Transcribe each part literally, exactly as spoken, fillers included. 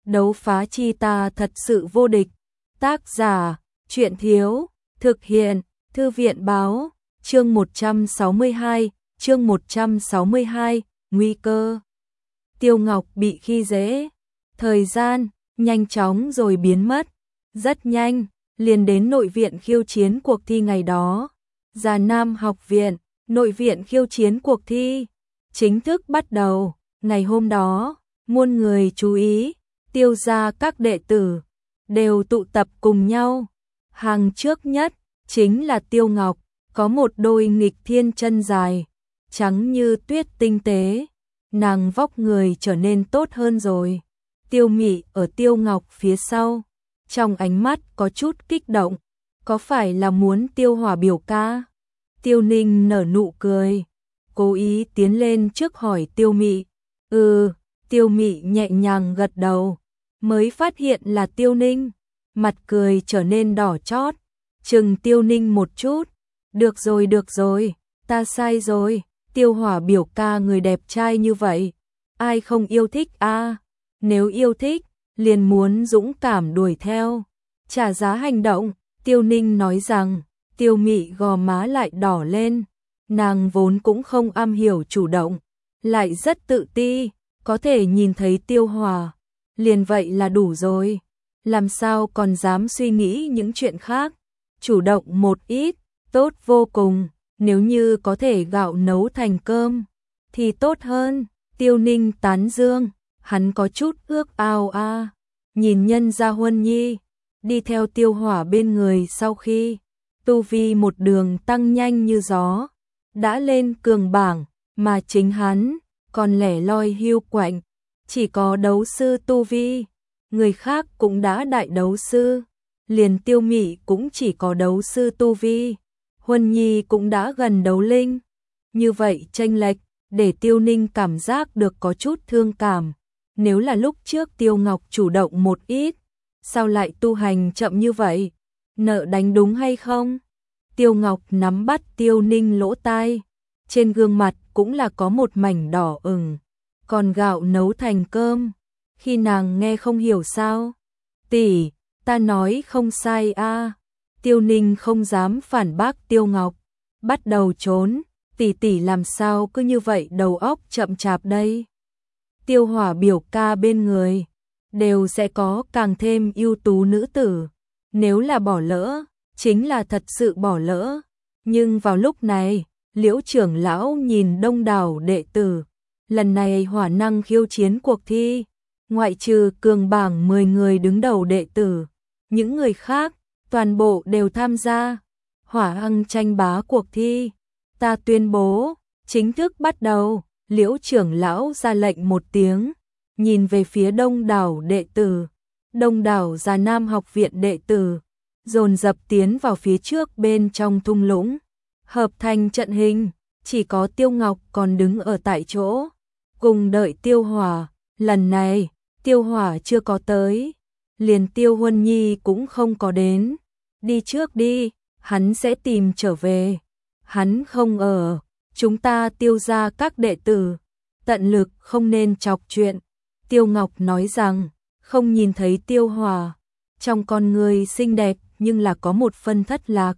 đấu phá chi ta thật sự vô địch. Tác giả, truyện thiếu, thực hiện, thư viện báo, chương một trăm sáu mươi hai, chương một trăm sáu mươi hai, nguy cơ. Tiêu Ngọc bị khi dễ, thời gian nhanh chóng rồi biến mất, rất nhanh, liền đến nội viện khiêu chiến cuộc thi ngày đó. Già Nam học viện, nội viện khiêu chiến cuộc thi chính thức bắt đầu. Ngày hôm đó, muôn người chú ý, Tiêu gia các đệ tử đều tụ tập cùng nhau. Hàng trước nhất chính là Tiêu Ngọc, có một đôi nghịch thiên chân dài, trắng như tuyết tinh tế, nàng vóc người trở nên tốt hơn rồi. Tiêu Mị ở Tiêu Ngọc phía sau, trong ánh mắt có chút kích động, có phải là muốn Tiêu Hỏa biểu ca? Tiêu Ninh nở nụ cười, cố ý tiến lên trước hỏi Tiêu Mị. Ừ, Tiêu Mị nhẹ nhàng gật đầu, mới phát hiện là Tiêu Ninh, mặt cười trở nên đỏ chót, chừng Tiêu Ninh một chút. Được rồi được rồi, ta sai rồi, Tiêu Hỏa biểu ca người đẹp trai như vậy, ai không yêu thích a? À? Nếu yêu thích, liền muốn dũng cảm đuổi theo, trả giá hành động. Tiêu Ninh nói rằng. Tiêu Mị gò má lại đỏ lên, nàng vốn cũng không am hiểu chủ động, lại rất tự ti, có thể nhìn thấy Tiêu Hỏa, liền vậy là đủ rồi, làm sao còn dám suy nghĩ những chuyện khác, chủ động một ít, tốt vô cùng, nếu như có thể gạo nấu thành cơm, thì tốt hơn. Tiêu Ninh tán dương, hắn có chút ước ao a, à. Nhìn nhân gia Huân Nhi, đi theo Tiêu Hỏa bên người sau khi tu vi một đường tăng nhanh như gió, đã lên cường bảng, mà chính hắn còn lẻ loi hiu quạnh, chỉ có đấu sư tu vi, người khác cũng đã đại đấu sư, liền Tiêu Mị cũng chỉ có đấu sư tu vi, Huân Nhi cũng đã gần đấu linh, như vậy chênh lệch để Tiêu Ninh cảm giác được có chút thương cảm, nếu là lúc trước Tiêu Ngọc chủ động một ít, sao lại tu hành chậm như vậy? Nợ đánh đúng hay không? Tiêu Ngọc nắm bắt Tiêu Ninh lỗ tai, trên gương mặt cũng là có một mảnh đỏ ửng. Còn gạo nấu thành cơm, khi nàng nghe không hiểu sao? Tỷ, ta nói không sai a. À. Tiêu Ninh không dám phản bác Tiêu Ngọc, bắt đầu trốn, tỷ tỷ làm sao cứ như vậy đầu óc chậm chạp đây? Tiêu Hỏa biểu ca bên người đều sẽ có càng thêm ưu tú nữ tử, nếu là bỏ lỡ, chính là thật sự bỏ lỡ. Nhưng vào lúc này, Liễu trưởng lão nhìn đông đảo đệ tử, lần này hỏa năng khiêu chiến cuộc thi, ngoại trừ cường bảng mười người đứng đầu đệ tử, những người khác toàn bộ đều tham gia. Hỏa năng tranh bá cuộc thi, ta tuyên bố chính thức bắt đầu. Liễu trưởng lão ra lệnh một tiếng, nhìn về phía đông đảo đệ tử, đông đảo Già Nam học viện đệ tử dồn dập tiến vào phía trước bên trong thung lũng, hợp thành trận hình, chỉ có Tiêu Ngọc còn đứng ở tại chỗ, cùng đợi Tiêu Hỏa. Lần này, Tiêu Hỏa chưa có tới, liền Tiêu Huân Nhi cũng không có đến. Đi trước đi, hắn sẽ tìm trở về. Hắn không ở, chúng ta Tiêu gia các đệ tử, tận lực không nên chọc chuyện. Tiêu Ngọc nói rằng, không nhìn thấy Tiêu Hỏa, trong con người xinh đẹp nhưng là có một phân thất lạc.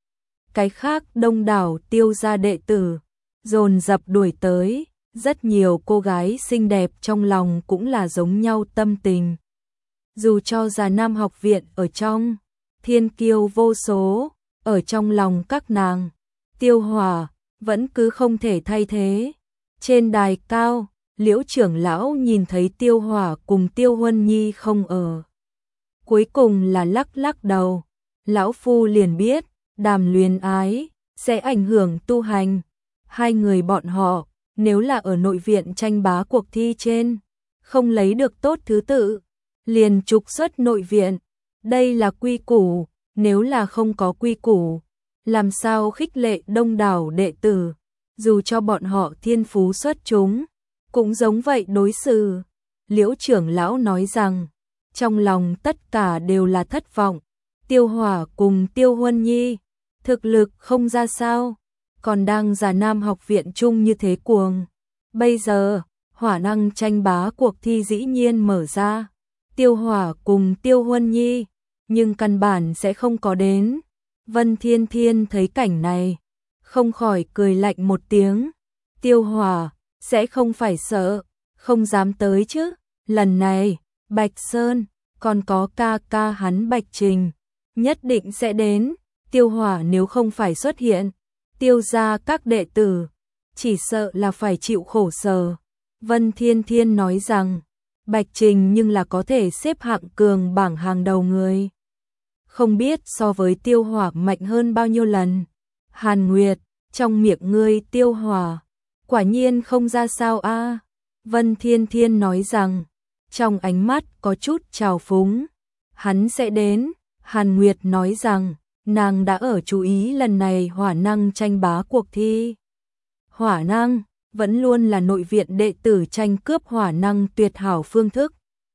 Cái khác đông đảo Tiêu gia đệ tử dồn dập đuổi tới, rất nhiều cô gái xinh đẹp trong lòng cũng là giống nhau tâm tình. Dù cho Già Nam học viện ở trong, thiên kiêu vô số, ở trong lòng các nàng, Tiêu Hỏa vẫn cứ không thể thay thế. Trên đài cao, Liễu trưởng lão nhìn thấy Tiêu Hỏa cùng Tiêu Huân Nhi không ở, cuối cùng là lắc lắc đầu. Lão phu liền biết, đàm luyến ái sẽ ảnh hưởng tu hành. Hai người bọn họ, nếu là ở nội viện tranh bá cuộc thi trên, không lấy được tốt thứ tự, liền trục xuất nội viện. Đây là quy củ, nếu là không có quy củ, làm sao khích lệ đông đảo đệ tử, dù cho bọn họ thiên phú xuất chúng, cũng giống vậy đối xử. Liễu trưởng lão nói rằng, trong lòng tất cả đều là thất vọng. Tiêu Hỏa cùng Tiêu Huân Nhi, thực lực không ra sao, còn đang Già Nam học viện chung như thế cuồng. Bây giờ, hỏa năng tranh bá cuộc thi dĩ nhiên mở ra, Tiêu Hỏa cùng Tiêu Huân Nhi, nhưng căn bản sẽ không có đến. Vân Thiên Thiên thấy cảnh này, không khỏi cười lạnh một tiếng. Tiêu Hỏa, sẽ không phải sợ, không dám tới chứ. Lần này, Bạch Sơn, còn có ca ca hắn Bạch Trình, nhất định sẽ đến. Tiêu Hỏa nếu không phải xuất hiện, Tiêu gia các đệ tử, chỉ sợ là phải chịu khổ sở. Vân Thiên Thiên nói rằng, Bạch Trình nhưng là có thể xếp hạng cường bảng hàng đầu người. Không biết so với Tiêu Hỏa mạnh hơn bao nhiêu lần. Hàn Nguyệt, trong miệng ngươi Tiêu Hỏa, quả nhiên không ra sao a. Vân Thiên Thiên nói rằng, trong ánh mắt có chút trào phúng. Hắn sẽ đến. Hàn Nguyệt nói rằng, nàng đã ở chú ý lần này hỏa năng tranh bá cuộc thi. Hỏa năng vẫn luôn là nội viện đệ tử tranh cướp hỏa năng tuyệt hảo phương thức.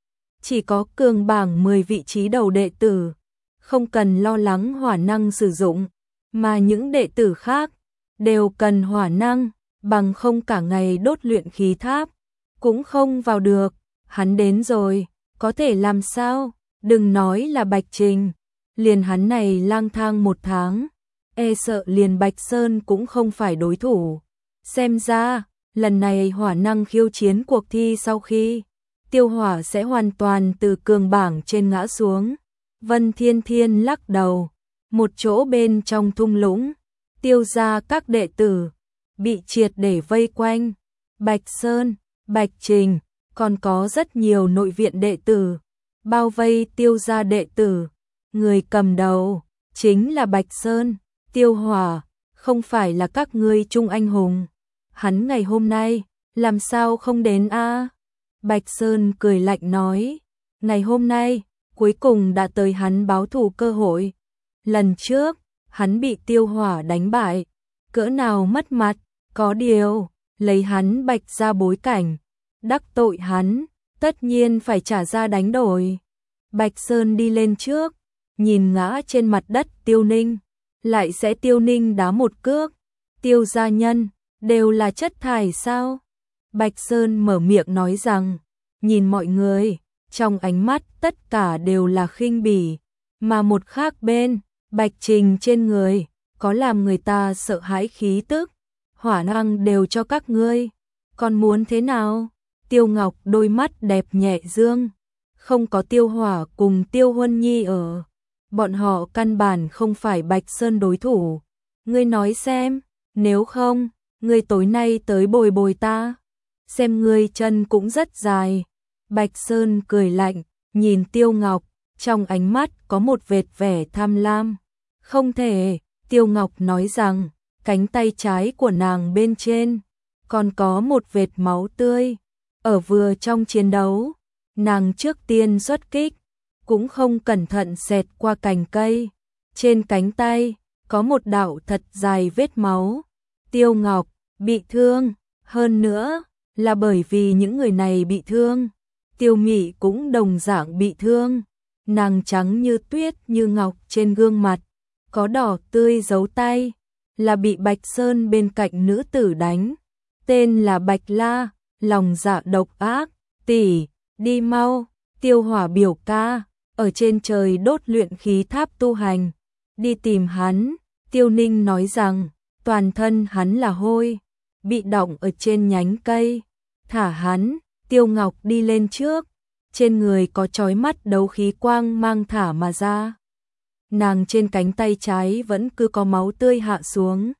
Chỉ có cường bảng mười vị trí đầu đệ tử, không cần lo lắng hỏa năng sử dụng, mà những đệ tử khác đều cần hỏa năng, bằng không cả ngày đốt luyện khí tháp, cũng không vào được. Hắn đến rồi, có thể làm sao? Đừng nói là Bạch Trình, liền hắn này lang thang một tháng, e sợ liền Bạch Sơn cũng không phải đối thủ. Xem ra, lần này hỏa năng khiêu chiến cuộc thi sau khi, Tiêu Hỏa sẽ hoàn toàn từ cường bảng trên ngã xuống. Vân Thiên Thiên lắc đầu, một chỗ bên trong thung lũng, Tiêu gia các đệ tử bị triệt để vây quanh. Bạch Sơn, Bạch Trình, còn có rất nhiều nội viện đệ tử bao vây Tiêu gia đệ tử. Người cầm đầu chính là Bạch Sơn. Tiêu Hỏa, không phải là các ngươi Trung anh hùng, hắn ngày hôm nay làm sao không đến a? Bạch Sơn cười lạnh nói, ngày hôm nay cuối cùng đã tới hắn báo thù cơ hội. Lần trước, hắn bị Tiêu Hỏa đánh bại, cỡ nào mất mặt, có điều, lấy hắn Bạch ra bối cảnh, đắc tội hắn, tất nhiên phải trả ra đánh đổi. Bạch Sơn đi lên trước, nhìn ngã trên mặt đất Tiêu Ninh, lại sẽ Tiêu Ninh đá một cước. Tiêu gia nhân, đều là chất thải sao? Bạch Sơn mở miệng nói rằng, nhìn mọi người, trong ánh mắt tất cả đều là khinh bỉ, mà một khác bên, Bạch Trình trên người, có làm người ta sợ hãi khí tức. Hỏa năng đều cho các ngươi, còn muốn thế nào? Tiêu Ngọc đôi mắt đẹp nhẹ dương, không có Tiêu Hỏa cùng Tiêu Huân Nhi ở, bọn họ căn bản không phải Bạch Sơn đối thủ. Ngươi nói xem, nếu không, ngươi tối nay tới bồi bồi ta, xem ngươi chân cũng rất dài. Bạch Sơn cười lạnh, nhìn Tiêu Ngọc, trong ánh mắt có một vệt vẻ tham lam. Không thể, Tiêu Ngọc nói rằng, cánh tay trái của nàng bên trên còn có một vệt máu tươi. Ở vừa trong chiến đấu, nàng trước tiên xuất kích, cũng không cẩn thận xẹt qua cành cây. Trên cánh tay có một đạo thật dài vết máu. Tiêu Ngọc bị thương, hơn nữa là bởi vì những người này bị thương. Tiêu Mị cũng đồng dạng bị thương, nàng trắng như tuyết như ngọc trên gương mặt, có đỏ tươi dấu tay, là bị Bạch Sơn bên cạnh nữ tử đánh, tên là Bạch La, lòng dạ độc ác. Tỷ, đi mau, Tiêu Hỏa biểu ca, ở trên trời đốt luyện khí tháp tu hành, đi tìm hắn. Tiêu Ninh nói rằng, toàn thân hắn là hôi, bị đọng ở trên nhánh cây, thả hắn. Tiêu Ngọc đi lên trước, trên người có chói mắt đấu khí quang mang thả mà ra. Nàng trên cánh tay trái vẫn cứ có máu tươi hạ xuống.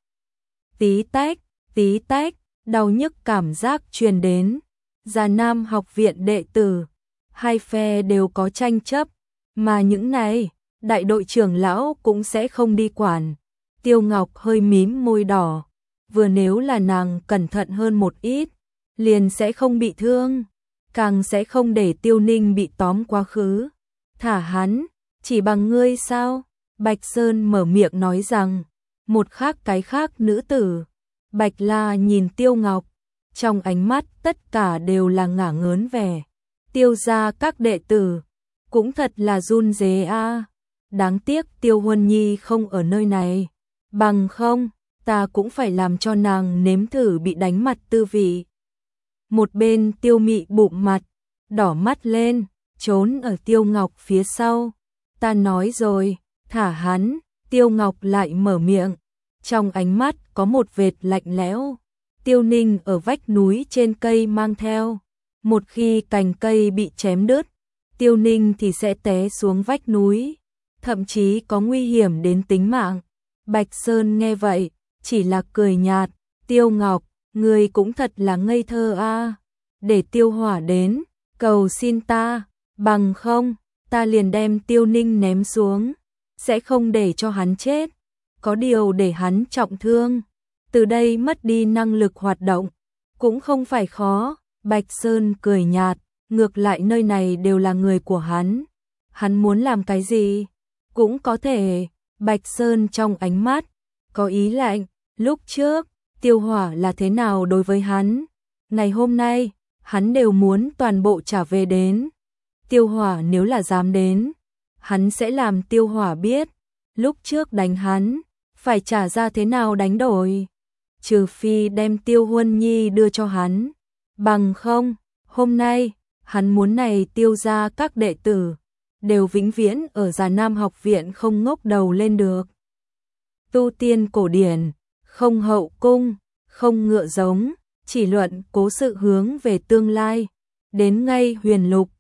Tí tách, tí tách, đau nhức cảm giác truyền đến. Già Nam học viện đệ tử, hai phe đều có tranh chấp, mà những này, đại đội trưởng lão cũng sẽ không đi quản. Tiêu Ngọc hơi mím môi đỏ, vừa nếu là nàng cẩn thận hơn một ít, liền sẽ không bị thương, càng sẽ không để Tiêu Ninh bị tóm quá khứ. Thả hắn, chỉ bằng ngươi sao? Bạch Sơn mở miệng nói rằng, một khác cái khác nữ tử. Bạch La nhìn Tiêu Ngọc, trong ánh mắt tất cả đều là ngả ngớn vẻ. Tiêu gia các đệ tử, cũng thật là run rế a. Đáng tiếc Tiêu Huân Nhi không ở nơi này, bằng không, ta cũng phải làm cho nàng nếm thử bị đánh mặt tư vị. Một bên Tiêu Mị bụm mặt, đỏ mắt lên, trốn ở Tiêu Ngọc phía sau. Ta nói rồi, thả hắn. Tiêu Ngọc lại mở miệng, trong ánh mắt có một vệt lạnh lẽo. Tiêu Ninh ở vách núi trên cây mang theo, một khi cành cây bị chém đứt, Tiêu Ninh thì sẽ té xuống vách núi, thậm chí có nguy hiểm đến tính mạng. Bạch Sơn nghe vậy, chỉ là cười nhạt, Tiêu Ngọc, ngươi cũng thật là ngây thơ a. Để Tiêu Hỏa đến, cầu xin ta, bằng không, ta liền đem Tiêu Ninh ném xuống, sẽ không để cho hắn chết, có điều để hắn trọng thương, từ đây mất đi năng lực hoạt động, cũng không phải khó. Bạch Sơn cười nhạt, ngược lại nơi này đều là người của hắn, hắn muốn làm cái gì, cũng có thể. Bạch Sơn trong ánh mắt, có ý lạnh, lúc trước, Tiêu Hỏa là thế nào đối với hắn, ngày hôm nay, hắn đều muốn toàn bộ trả về đến. Tiêu Hỏa nếu là dám đến, hắn sẽ làm Tiêu Hỏa biết, lúc trước đánh hắn, phải trả ra thế nào đánh đổi. Trừ phi đem Tiêu Huân Nhi đưa cho hắn, bằng không, hôm nay, hắn muốn này Tiêu gia các đệ tử, đều vĩnh viễn ở Già Nam học viện không ngóc đầu lên được. Tu tiên cổ điển, không hậu cung, không ngựa giống, chỉ luận cố sự hướng về tương lai, đến ngay huyền lục,